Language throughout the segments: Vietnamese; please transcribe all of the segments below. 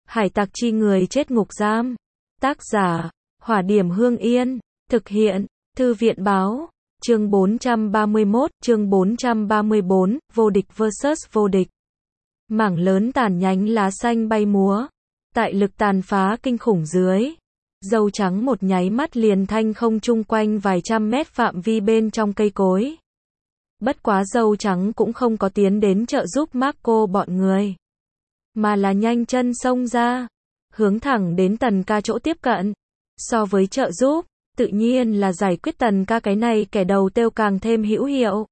Hải tặc chi người chết ngục giam. Tác giả, Hỏa Điểm Hương Yên. Thực hiện, Thư viện báo. Chương 431, chương 434, vô địch vs vô địch. Mảng lớn tàn nhánh lá xanh bay múa. Tại lực tàn phá kinh khủng dưới. Dâu trắng một nháy mắt liền thanh không chung quanh vài trăm mét phạm vi bên trong cây cối. Bất quá dâu trắng cũng không có tiến đến trợ giúp Marco bọn người. Mà là nhanh chân xông ra. Hướng thẳng đến Tần Ca chỗ tiếp cận. So với trợ giúp, tự nhiên là giải quyết Tần Ca cái này kẻ đầu têu càng thêm hữu hiệu.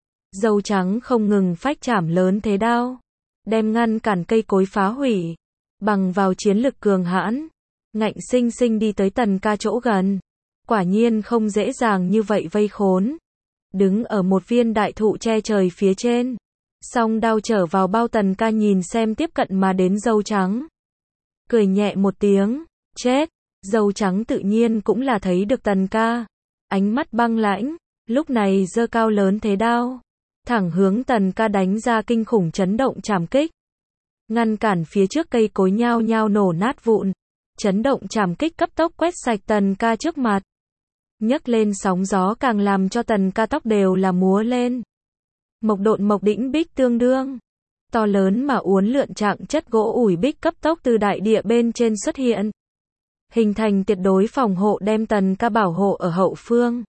Dâu trắng không ngừng phách chảm lớn thế đao. Đem ngăn cản cây cối phá hủy. Bằng vào chiến lực cường hãn. Ngạnh sinh sinh đi tới Tần Ca chỗ gần. Quả nhiên không dễ dàng như vậy vây khốn. Đứng ở một viên đại thụ che trời phía trên. Song đao trở vào bao Tần Ca nhìn xem tiếp cận mà đến dâu trắng. Cười nhẹ một tiếng, chết. Dâu trắng tự nhiên cũng là thấy được Tần Ca. Ánh mắt băng lãnh, lúc này giơ cao lớn thế đao. Thẳng hướng Tần Ca đánh ra kinh khủng chấn động trảm kích. Ngăn cản phía trước cây cối nhao nhao nổ nát vụn. Chấn động trảm kích cấp tốc quét sạch Tần Ca trước mặt. Nhấc lên sóng gió càng làm cho Tần Ca tóc đều là múa lên. Mộc độn mộc đĩnh bích tương đương. To lớn mà uốn lượn trạng chất gỗ ủi bích cấp tốc từ đại địa bên trên xuất hiện. Hình thành tuyệt đối phòng hộ đem Tần Ca bảo hộ ở hậu phương.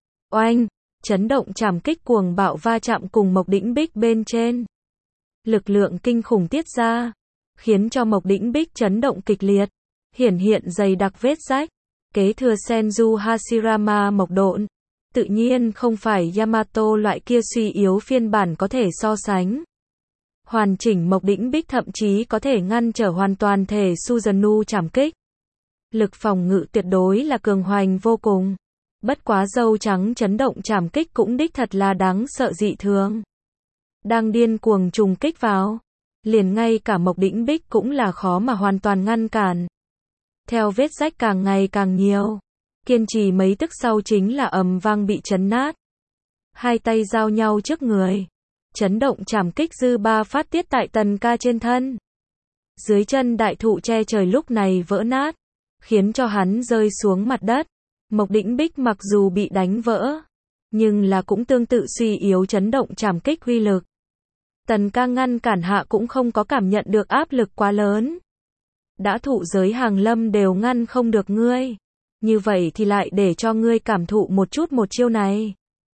Oanh, chấn động trảm kích cuồng bạo va chạm cùng mộc đĩnh bích bên trên. Lực lượng kinh khủng tiết ra. Khiến cho mộc đĩnh bích chấn động kịch liệt. Hiển hiện dày đặc vết rách. Kế thừa Senju Hashirama mộc độn. Tự nhiên không phải Yamato loại kia suy yếu phiên bản có thể so sánh. Hoàn chỉnh mộc đĩnh bích thậm chí có thể ngăn trở hoàn toàn thể Suzanu trảm kích. Lực phòng ngự tuyệt đối là cường hoành vô cùng. Bất quá dâu trắng chấn động trảm kích cũng đích thật là đáng sợ dị thường. Đang điên cuồng trùng kích vào. Liền ngay cả mộc đĩnh bích cũng là khó mà hoàn toàn ngăn cản. Theo vết rách càng ngày càng nhiều. Kiên trì mấy tức sau chính là ầm vang bị chấn nát. Hai tay giao nhau trước người. Chấn động trảm kích dư ba phát tiết tại Tần Ca trên thân. Dưới chân đại thụ che trời lúc này vỡ nát. Khiến cho hắn rơi xuống mặt đất. Mộc đĩnh bích mặc dù bị đánh vỡ. Nhưng là cũng tương tự suy yếu chấn động trảm kích uy lực. Tần Ca ngăn cản hạ cũng không có cảm nhận được áp lực quá lớn. Đã thụ giới hàng lâm đều ngăn không được ngươi. Như vậy thì lại để cho ngươi cảm thụ một chút một chiêu này.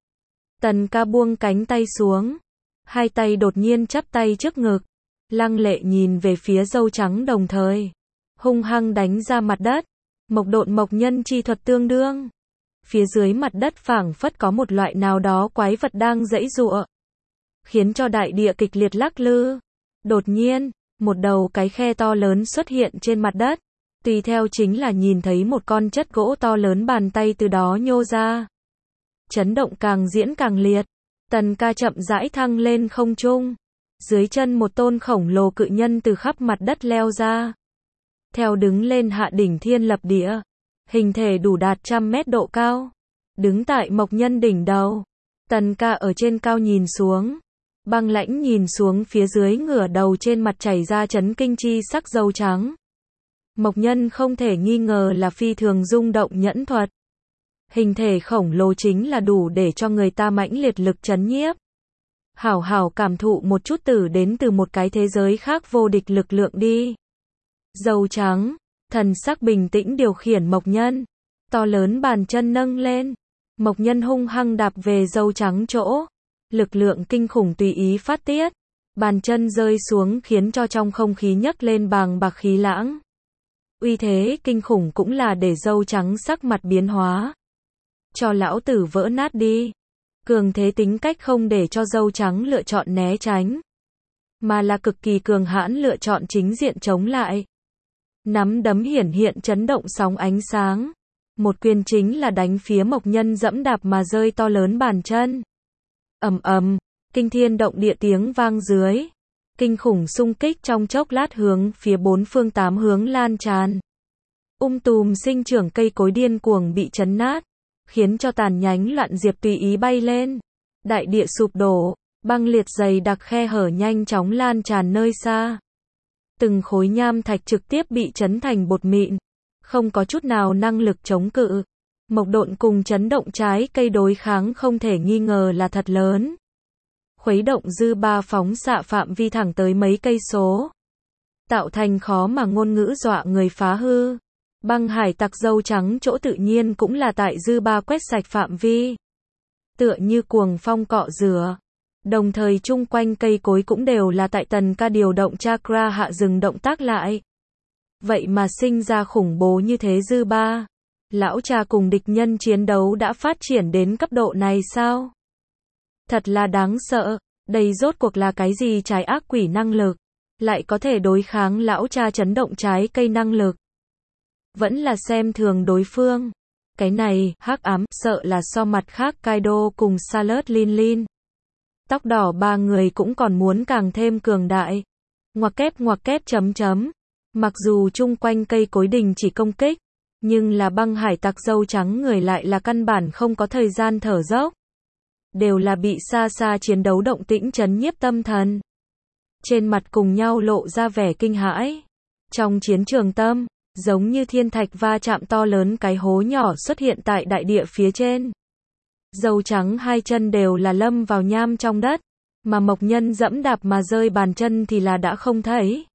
Tần Ca buông cánh tay xuống. Hai tay đột nhiên chắp tay trước ngực. Lăng lệ nhìn về phía dâu trắng đồng thời. Hung hăng đánh ra mặt đất. Mộc độn mộc nhân chi thuật tương đương. Phía dưới mặt đất phảng phất có một loại nào đó quái vật đang giãy giụa. Khiến cho đại địa kịch liệt lắc lư. Đột nhiên, một đầu cái khe to lớn xuất hiện trên mặt đất. Tùy theo chính là nhìn thấy một con chất gỗ to lớn bàn tay từ đó nhô ra. Chấn động càng diễn càng liệt. Tần Ca chậm rãi thăng lên không trung. Dưới chân một tôn khổng lồ cự nhân từ khắp mặt đất leo ra. Theo đứng lên hạ đỉnh thiên lập địa. Hình thể đủ đạt 100 mét độ cao. Đứng tại mộc nhân đỉnh đầu. Tần Ca ở trên cao nhìn xuống. Băng lãnh nhìn xuống phía dưới ngửa đầu trên mặt chảy ra chấn kinh chi sắc dâu trắng. Mộc nhân không thể nghi ngờ là phi thường rung động nhẫn thuật. Hình thể khổng lồ chính là đủ để cho người ta mãnh liệt lực chấn nhiếp. Hảo hảo cảm thụ một chút đến từ một cái thế giới khác vô địch lực lượng đi. Dâu trắng, thần sắc bình tĩnh điều khiển mộc nhân. To lớn bàn chân nâng lên. Mộc nhân hung hăng đạp về dâu trắng chỗ. Lực lượng kinh khủng tùy ý phát tiết. Bàn chân rơi xuống khiến cho trong không khí nhấc lên bàng bạc khí lãng. Uy thế kinh khủng cũng là để dâu trắng sắc mặt biến hóa. Cho lão tử vỡ nát đi. Cường thế tính cách không để cho dâu trắng lựa chọn né tránh. Mà là cực kỳ cường hãn lựa chọn chính diện chống lại. Nắm đấm hiển hiện chấn động sóng ánh sáng. Một quyền chính là đánh phía mộc nhân dẫm đạp mà rơi to lớn bàn chân. Ầm ầm, kinh thiên động địa tiếng vang dưới. Kinh khủng xung kích trong chốc lát hướng phía bốn phương tám hướng lan tràn. Tùm sinh trưởng cây cối điên cuồng bị chấn nát. Khiến cho tàn nhánh loạn diệp tùy ý bay lên. Đại địa sụp đổ. Băng liệt dày đặc khe hở nhanh chóng lan tràn nơi xa. từng khối nham thạch trực tiếp bị chấn thành bột mịn, không có chút nào năng lực chống cự. Mộc độn cùng chấn động trái cây đối kháng không thể nghi ngờ là thật lớn. Khuấy động dư ba phóng xạ phạm vi thẳng tới mấy cây số, tạo thành khó mà ngôn ngữ dọa người phá hư. Băng hải tặc dâu trắng chỗ tự nhiên cũng là tại dư ba quét sạch phạm vi, tựa như cuồng phong cọ rửa. Đồng thời chung quanh cây cối cũng đều là tại Tần Ca điều động chakra hạ dừng động tác lại. Vậy mà sinh ra khủng bố như thế dư ba. Lão cha cùng địch nhân chiến đấu đã phát triển đến cấp độ này sao? Thật là đáng sợ, đây rốt cuộc là cái gì trái ác quỷ năng lực, lại có thể đối kháng lão cha chấn động trái cây năng lực. Vẫn là xem thường đối phương. Cái này, hắc ám, sợ là so mặt khác Kaido cùng Salad Lin. Tóc đỏ ba người cũng còn muốn càng thêm cường đại. Ngoặc kép chấm chấm. Mặc dù chung quanh cây cối đình chỉ công kích, nhưng là băng hải tặc dâu trắng người lại là căn bản không có thời gian thở dốc. Đều là bị xa xa chiến đấu động tĩnh chấn nhiếp tâm thần. Trên mặt cùng nhau lộ ra vẻ kinh hãi. Trong chiến trường tâm, giống như thiên thạch va chạm to lớn cái hố nhỏ xuất hiện tại đại địa phía trên. Dâu trắng hai chân đều là lâm vào nham trong đất, mà Mộc Nhân dẫm đạp mà rơi bàn chân thì là đã không thấy.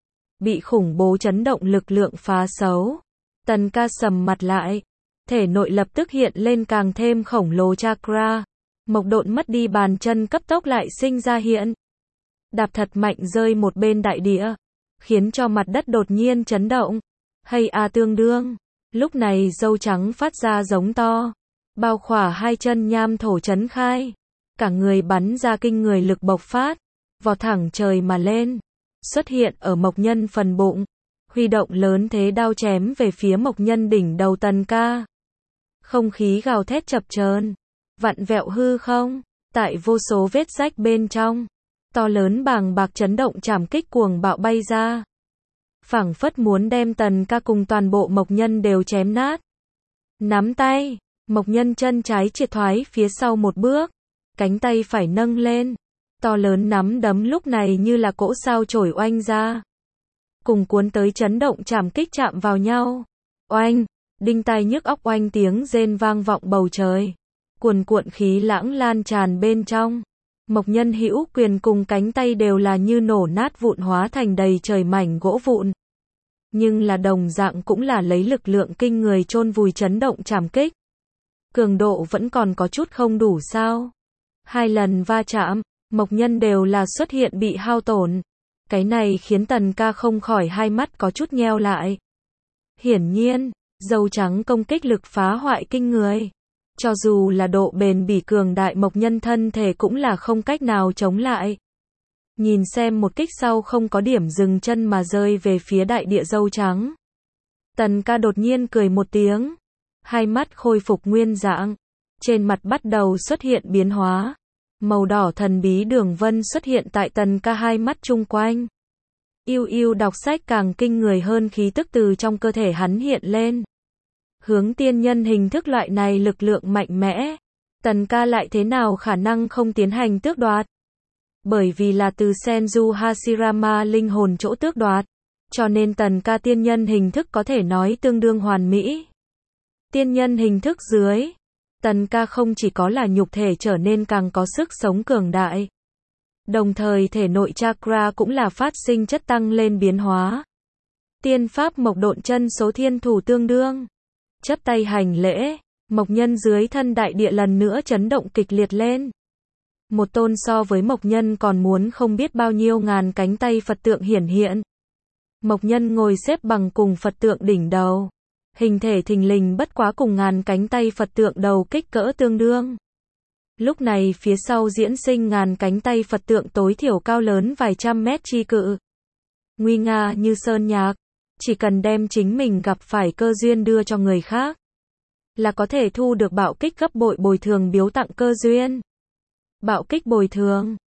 Bị khủng bố chấn động lực lượng phá xấu. Tần Ca sầm mặt lại, thể nội lập tức hiện lên càng thêm khổng lồ chakra. Mộc độn mất đi bàn chân cấp tốc lại sinh ra hiện. Đạp thật mạnh rơi một bên đại địa, khiến cho mặt đất đột nhiên chấn động. Hay a tương đương. Lúc này dâu trắng phát ra giống to, bao khỏa hai chân nham thổ chấn khai. Cả người bắn ra kinh người lực bộc phát, vọt thẳng trời mà lên, xuất hiện ở Mộc Nhân phần bụng, huy động lớn thế đao chém về phía Mộc Nhân đỉnh đầu Tần Ca. Không khí gào thét chập chờn, vặn vẹo hư không, tại vô số vết rách bên trong, to lớn bàng bạc chấn động trảm kích cuồng bạo bay ra. Phảng phất muốn đem Tần Ca cùng toàn bộ Mộc Nhân đều chém nát. Nắm tay, Mộc Nhân chân trái triệt thoái phía sau một bước, cánh tay phải nâng lên, to lớn nắm đấm lúc này như là cỗ sao chổi oanh ra, cùng cuốn tới chấn động trảm kích chạm vào nhau. Oanh, đinh tai nhức óc oanh tiếng rên vang vọng bầu trời, cuồn cuộn khí lãng lan tràn bên trong. Mộc Nhân hữu quyền cùng cánh tay đều là như nổ nát vụn hóa thành đầy trời mảnh gỗ vụn. Nhưng là đồng dạng cũng là lấy lực lượng kinh người chôn vùi chấn động trảm kích. Cường độ vẫn còn có chút không đủ sao? Hai lần va chạm, Mộc Nhân đều là xuất hiện bị hao tổn. Cái này khiến Tần Ca không khỏi hai mắt có chút nheo lại. Hiển nhiên, dâu trắng công kích lực phá hoại kinh người. Cho dù là độ bền bỉ cường đại Mộc Nhân thân thể cũng là không cách nào chống lại. Nhìn xem một kích sau không có điểm dừng chân mà rơi về phía đại địa dâu trắng. Tần Ca đột nhiên cười một tiếng. Hai mắt khôi phục nguyên dạng. Trên mặt bắt đầu xuất hiện biến hóa. Màu đỏ thần bí đường vân xuất hiện tại Tần Ca hai mắt chung quanh. Yêu đọc sách càng kinh người hơn khí tức từ trong cơ thể hắn hiện lên. Hướng tiên nhân hình thức loại này lực lượng mạnh mẽ. Tần Ca lại thế nào khả năng không tiến hành tước đoạt. Bởi vì là từ Senju Hashirama linh hồn chỗ tước đoạt. Cho nên Tần Ca tiên nhân hình thức có thể nói tương đương hoàn mỹ. Tiên nhân hình thức dưới, Tần Ca không chỉ có là nhục thể trở nên càng có sức sống cường đại. Đồng thời thể nội chakra cũng là phát sinh chất tăng lên biến hóa. Tiên pháp Mộc Độn chân số thiên thủ tương đương. Chắp tay hành lễ, Mộc Nhân dưới thân đại địa lần nữa chấn động kịch liệt lên. Một tôn so với Mộc Nhân còn muốn không biết bao nhiêu ngàn cánh tay Phật tượng hiển hiện. Mộc Nhân ngồi xếp bằng cùng Phật tượng đỉnh đầu. Hình thể thình lình bất quá cùng ngàn cánh tay Phật tượng đầu kích cỡ tương đương. Lúc này phía sau diễn sinh ngàn cánh tay Phật tượng tối thiểu cao lớn vài trăm mét chi cự. Nguy nga như sơn nhạc. Chỉ cần đem chính mình gặp phải cơ duyên đưa cho người khác, là có thể thu được bạo kích gấp bội bồi thường biếu tặng cơ duyên. Bạo kích bồi thường.